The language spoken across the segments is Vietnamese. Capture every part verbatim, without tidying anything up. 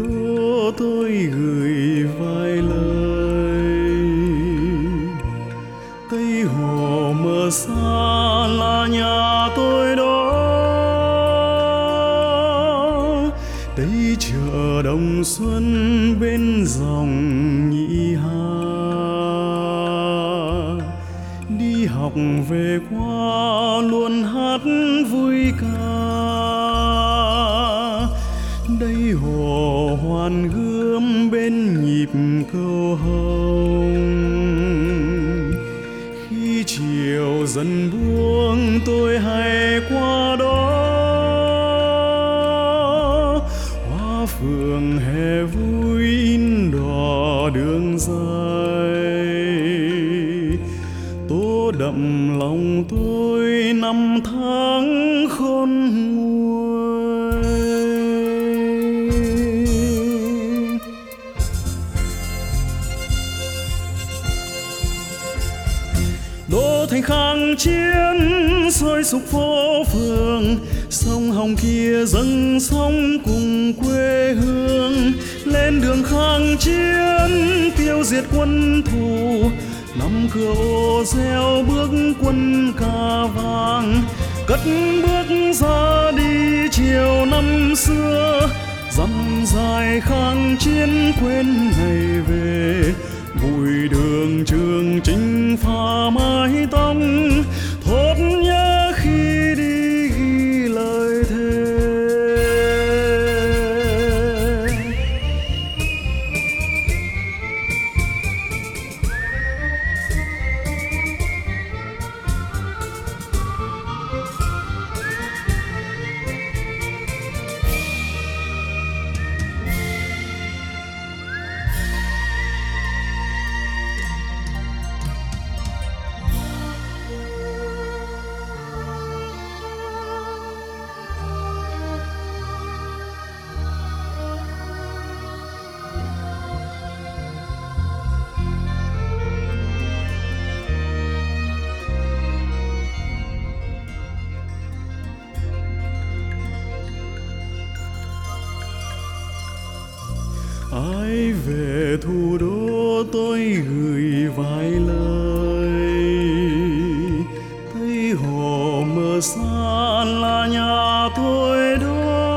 đô tôi gửi vài lời. Tây hồ mờ xa là nhà tôi đó, đây chợ đồng xuân bên dòng nhị hà. Đi học về qua luôn hát vui ca, đây hồ hoàn gươm bên nhịp câu hồng. Khi chiều dần buông tôi hay qua đó, hoa phượng hè vui in đỏ đường dài. Tô đậm lòng tôi năm tháng khôn nguôi. Đô thành kháng chiến sôi sục phố phường, sông Hồng kia dâng sóng cùng quê hương. Lên đường kháng chiến tiêu diệt quân thù, năm cửa ô reo bước quân ca vàng. Cất bước ra đi chiều năm xưa, dặm dài kháng chiến quên ngày về. Bụi đường trường chinh pha mái tóc, thốt nhớ khi đi ghi lời thề. Ai về thủ đô tôi gửi vài lời. Tây hồ mờ xa là nhà tôi đó,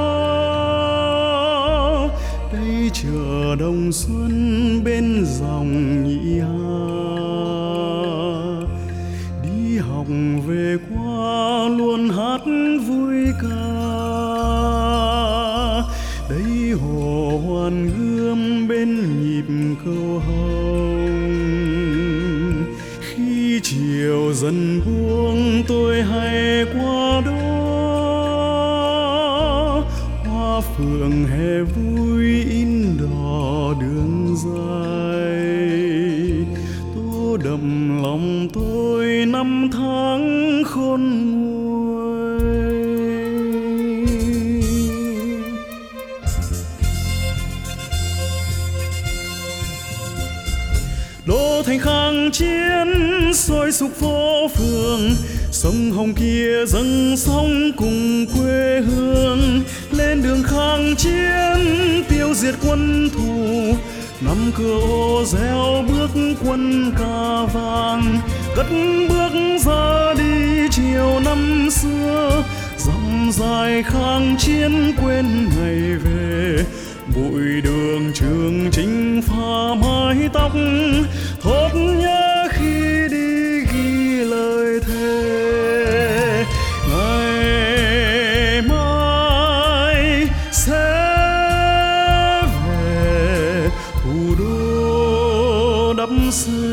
đây chợ đồng xuân bên dòng nhị hà. Đi học về qua luôn hát vui ca, đây hồ hoàn gươm bên nhịp câu hồng. Khi chiều dần buông tôi hay qua đó, hoa phượng hè vui in đỏ đường dài. Tô đậm lòng tôi năm tháng khôn nguôi. Đô thành kháng chiến sôi sục phố phường, sông Hồng kia dâng sóng cùng quê hương. Lên đường kháng chiến tiêu diệt quân thù, năm cửa ô reo bước quân ca vàng. Cất bước ra đi chiều năm xưa, dặm dài kháng chiến quên ngày về. Bụi đường trường chinh pha mái tóc, thốt nhớ khi đi ghi lời thề. Ngày mai sẽ về thủ đô đắp xây